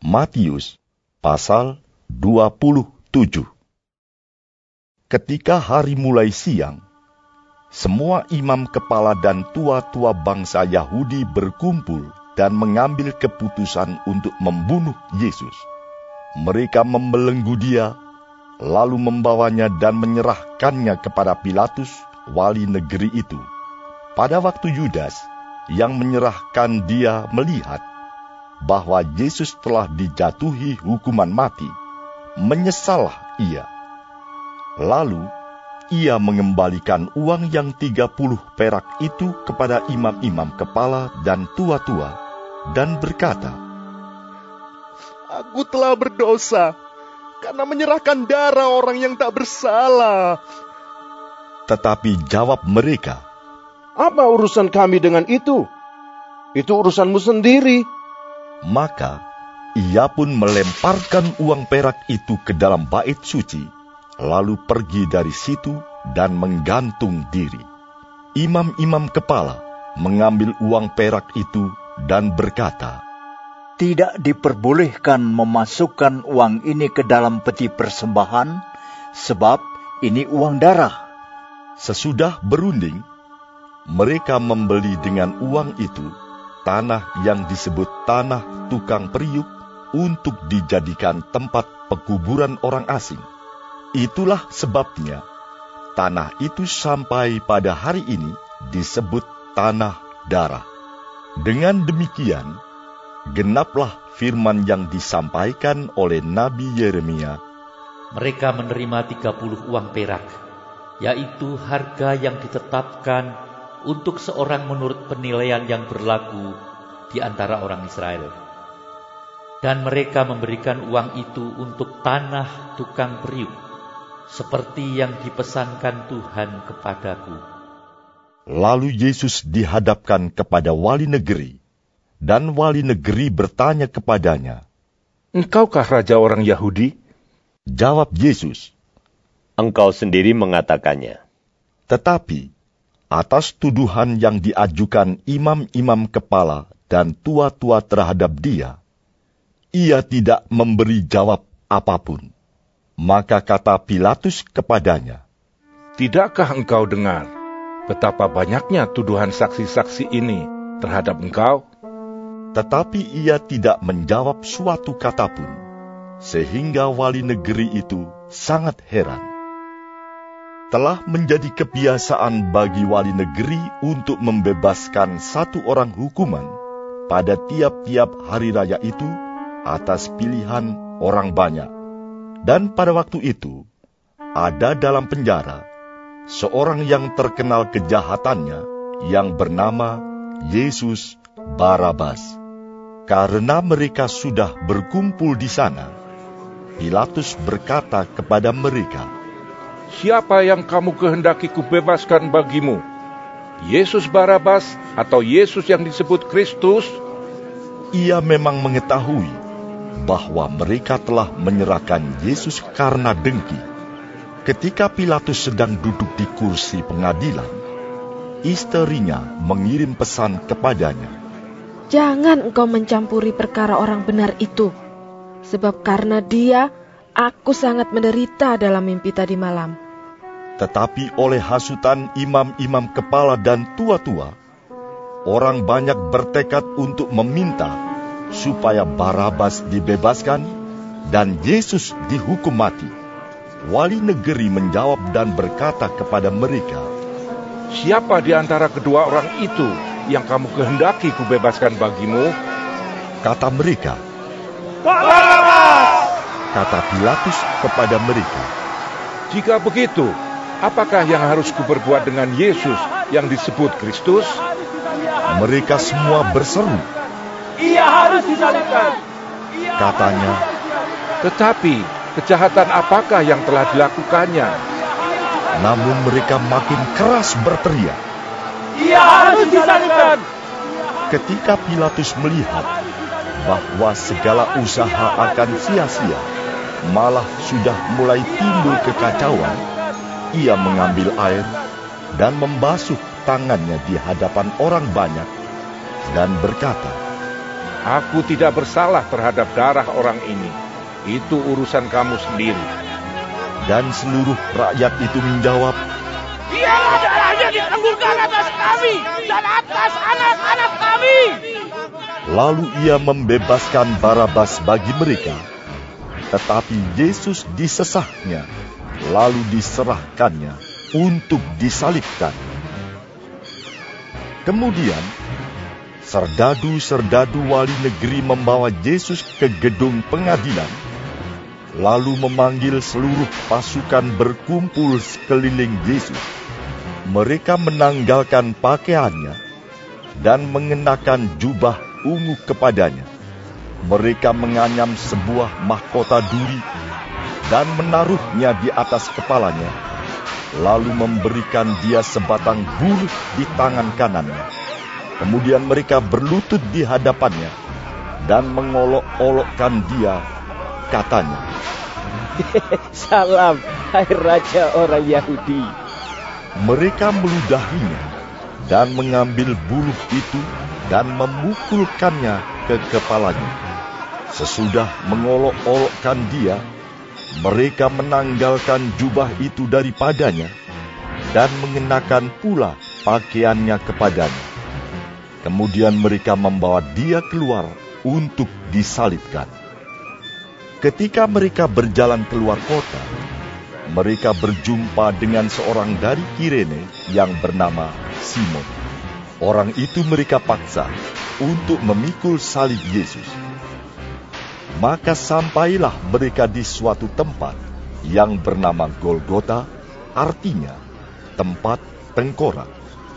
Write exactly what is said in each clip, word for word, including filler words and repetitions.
Matius pasal dua puluh tujuh. Ketika hari mulai siang, semua imam kepala dan tua-tua bangsa Yahudi berkumpul dan mengambil keputusan untuk membunuh Yesus. Mereka membelenggu dia, lalu membawanya dan menyerahkannya kepada Pilatus, wali negeri itu. Pada waktu Yudas yang menyerahkan dia melihat bahwa Yesus telah dijatuhi hukuman mati, menyesallah ia. Lalu ia mengembalikan uang yang tiga puluh perak itu kepada imam-imam kepala dan tua-tua, dan berkata, "Aku telah berdosa karena menyerahkan darah orang yang tak bersalah." Tetapi jawab mereka, "Apa urusan kami dengan itu? Itu urusanmu sendiri." Maka ia pun melemparkan uang perak itu ke dalam bait suci, lalu pergi dari situ dan menggantung diri. Imam-imam kepala mengambil uang perak itu dan berkata, "Tidak diperbolehkan memasukkan uang ini ke dalam peti persembahan, sebab ini uang darah." Sesudah berunding, mereka membeli dengan uang itu tanah yang disebut tanah tukang periuk untuk dijadikan tempat pekuburan orang asing. Itulah sebabnya tanah itu sampai pada hari ini disebut tanah darah. Dengan demikian, genaplah firman yang disampaikan oleh Nabi Yeremia. Mereka menerima tiga puluh uang perak, yaitu harga yang ditetapkan untuk seorang menurut penilaian yang berlaku di antara orang Israel. Dan mereka memberikan uang itu untuk tanah tukang periuk, seperti yang dipesankan Tuhan kepadaku. Lalu Yesus dihadapkan kepada wali negeri, dan wali negeri bertanya kepadanya, "Engkaukah raja orang Yahudi?" Jawab Yesus, "Engkau sendiri mengatakannya." Tetapi atas tuduhan yang diajukan imam-imam kepala dan tua-tua terhadap dia, ia tidak memberi jawab apapun. Maka kata Pilatus kepadanya, "Tidakkah engkau dengar betapa banyaknya tuduhan saksi-saksi ini terhadap engkau?" Tetapi ia tidak menjawab suatu kata pun, sehingga wali negeri itu sangat heran. Telah menjadi kebiasaan bagi wali negeri untuk membebaskan satu orang hukuman pada tiap-tiap hari raya itu atas pilihan orang banyak. Dan pada waktu itu, ada dalam penjara seorang yang terkenal kejahatannya yang bernama Yesus Barabas. Karena mereka sudah berkumpul di sana, Pilatus berkata kepada mereka, "Siapa yang kamu kehendaki kubebaskan bagimu? Yesus Barabas atau Yesus yang disebut Kristus?" Ia memang mengetahui bahwa mereka telah menyerahkan Yesus karena dengki. Ketika Pilatus sedang duduk di kursi pengadilan, istrinya mengirim pesan kepadanya, "Jangan engkau mencampuri perkara orang benar itu, sebab karena dia aku sangat menderita dalam mimpi tadi malam." Tetapi oleh hasutan imam-imam kepala dan tua-tua, orang banyak bertekad untuk meminta supaya Barabas dibebaskan dan Yesus dihukum mati. Wali negeri menjawab dan berkata kepada mereka, "Siapa di antara kedua orang itu yang kamu kehendaki kubebaskan bagimu?" Kata mereka, "Barabas!" Kata Pilatus kepada mereka, "Jika begitu, apakah yang harus kuperbuat dengan Yesus yang disebut Kristus?" Mereka semua berseru, "Ia harus disalibkan." Katanya, "Tetapi kejahatan apakah yang telah dilakukannya?" Namun mereka makin keras berteriak, "Ia harus disalibkan." Ketika Pilatus melihat bahwa segala usaha akan sia-sia, malah sudah mulai timbul kekacauan, ia mengambil air dan membasuh tangannya di hadapan orang banyak dan berkata, Aku tidak bersalah terhadap darah orang ini. Itu urusan kamu sendiri. Dan seluruh rakyat itu menjawab, Biarlah darahnya ditangguhkan atas kami dan atas anak-anak kami. Lalu ia membebaskan Barabas bagi mereka. Tetapi Yesus disesahnya, lalu diserahkannya untuk disalibkan. Kemudian, serdadu-serdadu wali negeri membawa Yesus ke gedung pengadilan, lalu memanggil seluruh pasukan berkumpul sekeliling Yesus. Mereka menanggalkan pakaiannya dan mengenakan jubah ungu kepadanya. Mereka menganyam sebuah mahkota duri dan menaruhnya di atas kepalanya, lalu memberikan dia sebatang buluh di tangan kanannya. Kemudian mereka berlutut di hadapannya dan mengolok-olokkan dia, katanya, Salam, hai Raja orang Yahudi. Mereka meludahinya dan mengambil buluh itu dan memukulkannya ke kepalanya. Sesudah mengolok-olokkan dia, mereka menanggalkan jubah itu daripadanya dan mengenakan pula pakaiannya kepadanya. Kemudian mereka membawa dia keluar untuk disalibkan. Ketika mereka berjalan keluar kota, mereka berjumpa dengan seorang dari Kirene yang bernama Simon. Orang itu mereka paksa untuk memikul salib Yesus. Maka sampailah mereka di suatu tempat yang bernama Golgota, artinya tempat tengkorak.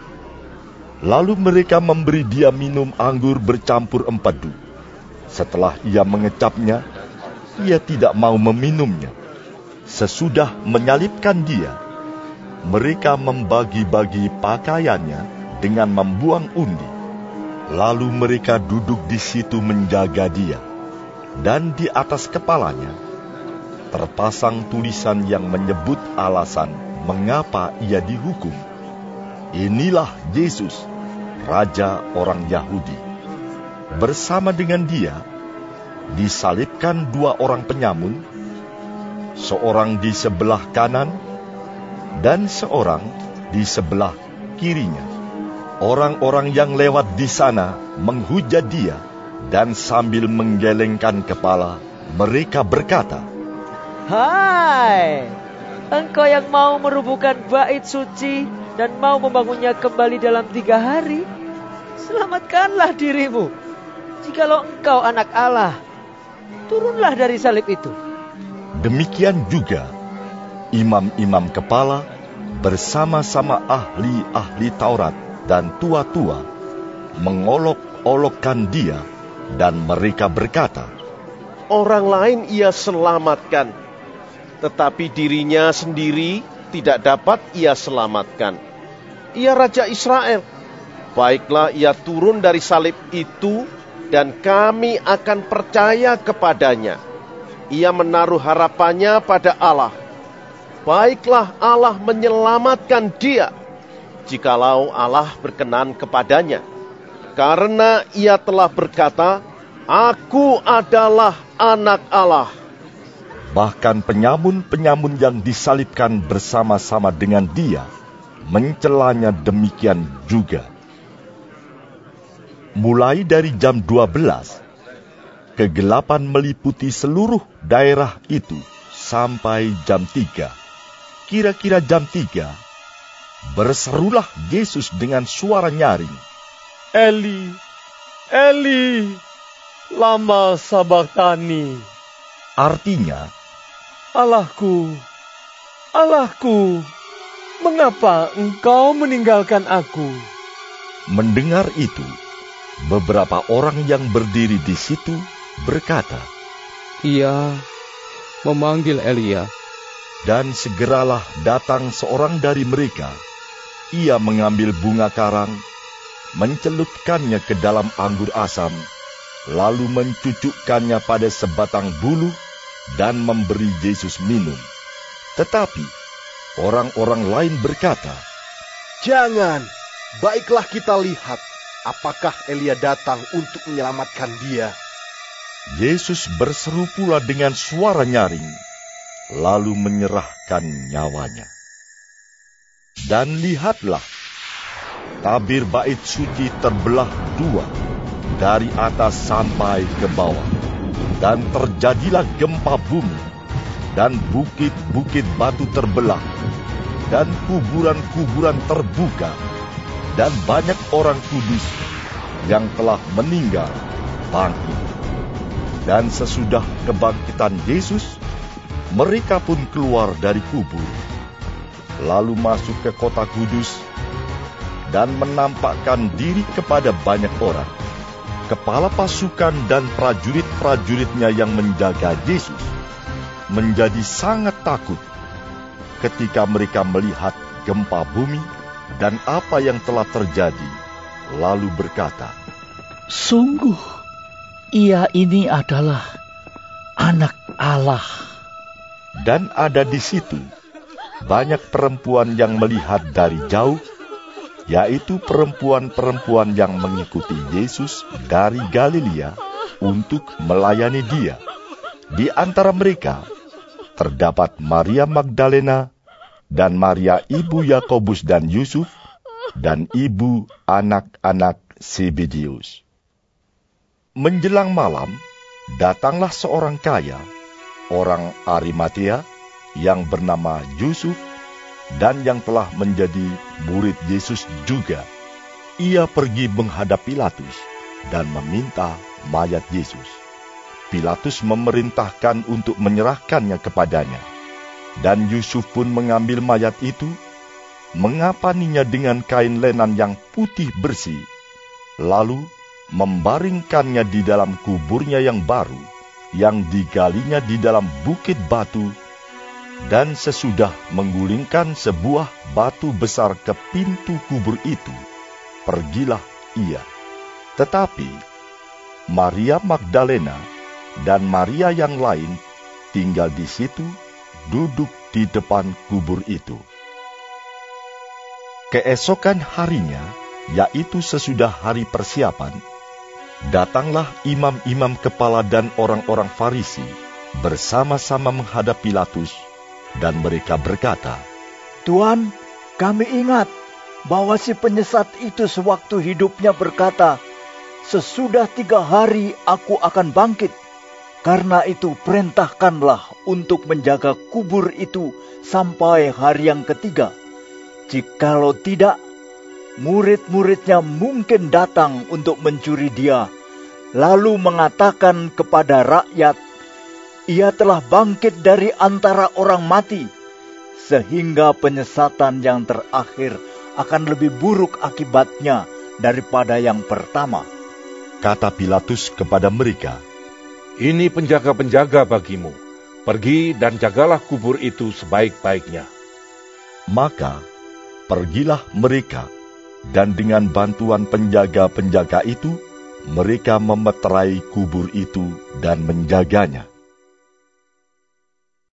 Lalu mereka memberi dia minum anggur bercampur empedu. Setelah ia mengecapnya, ia tidak mau meminumnya. Sesudah menyalibkan dia, mereka membagi-bagi pakaiannya dengan membuang undi. Lalu mereka duduk di situ menjaga dia. Dan di atas kepalanya terpasang tulisan yang menyebut alasan mengapa ia dihukum. Inilah Yesus, Raja orang Yahudi. Bersama dengan dia disalibkan dua orang penyamun, seorang di sebelah kanan dan seorang di sebelah kirinya. Orang-orang yang lewat di sana menghujat dia, dan sambil menggelengkan kepala, mereka berkata, Hai, engkau yang mau merubuhkan bait suci dan mau membangunnya kembali dalam tiga hari, selamatkanlah dirimu. Jikalau engkau anak Allah, turunlah dari salib itu. Demikian juga imam-imam kepala bersama-sama ahli-ahli Taurat dan tua-tua mengolok-olokkan dia, dan mereka berkata, Orang lain ia selamatkan, tetapi dirinya sendiri tidak dapat ia selamatkan. Ia Raja Israel. Baiklah ia turun dari salib itu, dan kami akan percaya kepadanya. Ia menaruh harapannya pada Allah. Baiklah Allah menyelamatkan dia, jikalau Allah berkenan kepadanya. Karena ia telah berkata, Aku adalah anak Allah. Bahkan penyamun-penyamun yang disalibkan bersama-sama dengan dia mencelanya demikian juga. Mulai dari jam dua belas, kegelapan meliputi seluruh daerah itu sampai jam tiga. Kira-kira jam tiga, berserulah Yesus dengan suara nyaring, Eli, Eli, lama sabachthani. Artinya, Allahku, Allahku, mengapa engkau meninggalkan aku? Mendengar itu, beberapa orang yang berdiri di situ berkata, Ia memanggil Elia. Dan segeralah datang seorang dari mereka. Ia mengambil bunga karang, mencelupkannya ke dalam anggur asam, lalu mencucukkannya pada sebatang buluh dan memberi Yesus minum. Tetapi orang-orang lain berkata, Jangan, baiklah kita lihat, apakah Elia datang untuk menyelamatkan dia? Yesus berseru pula dengan suara nyaring, lalu menyerahkan nyawanya. Dan lihatlah, tabir bait suci terbelah dua, dari atas sampai ke bawah, dan terjadilah gempa bumi, dan bukit-bukit batu terbelah, dan kuburan-kuburan terbuka, dan banyak orang kudus yang telah meninggal bangkit. Dan sesudah kebangkitan Yesus, mereka pun keluar dari kubur, lalu masuk ke kota kudus, dan menampakkan diri kepada banyak orang. Kepala pasukan dan prajurit-prajuritnya yang menjaga Yesus menjadi sangat takut ketika mereka melihat gempa bumi dan apa yang telah terjadi, lalu berkata, "Sungguh, ia ini adalah Anak Allah." Dan ada di situ banyak perempuan yang melihat dari jauh, yaitu perempuan-perempuan yang mengikuti Yesus dari Galilea untuk melayani Dia. Di antara mereka terdapat Maria Magdalena dan Maria ibu Yakobus dan Yusuf dan ibu anak-anak Zebedeus. Menjelang malam, datanglah seorang kaya, orang Arimatea, yang bernama Yusuf, dan yang telah menjadi murid Yesus juga. Ia pergi menghadap Pilatus dan meminta mayat Yesus. Pilatus memerintahkan untuk menyerahkannya kepadanya. Dan Yusuf pun mengambil mayat itu, mengapaninya dengan kain lenan yang putih bersih, lalu membaringkannya di dalam kuburnya yang baru, yang digalinya di dalam bukit batu. Dan sesudah menggulingkan sebuah batu besar ke pintu kubur itu, pergilah ia. Tetapi Maria Magdalena dan Maria yang lain tinggal di situ, duduk di depan kubur itu. Keesokan harinya, yaitu sesudah hari persiapan, datanglah imam-imam kepala dan orang-orang Farisi bersama-sama menghadap Pilatus, dan mereka berkata, "Tuan, kami ingat bahwa si penyesat itu sewaktu hidupnya berkata, 'Sesudah tiga hari aku akan bangkit.' Karena itu perintahkanlah untuk menjaga kubur itu sampai hari yang ketiga. Jikalau tidak, murid-muridnya mungkin datang untuk mencuri dia, lalu mengatakan kepada rakyat, 'Ia telah bangkit dari antara orang mati,' sehingga penyesatan yang terakhir akan lebih buruk akibatnya daripada yang pertama." Kata Pilatus kepada mereka, "Ini penjaga-penjaga bagimu. Pergi dan jagalah kubur itu sebaik-baiknya." Maka pergilah mereka, dan dengan bantuan penjaga-penjaga itu, mereka memeterai kubur itu dan menjaganya.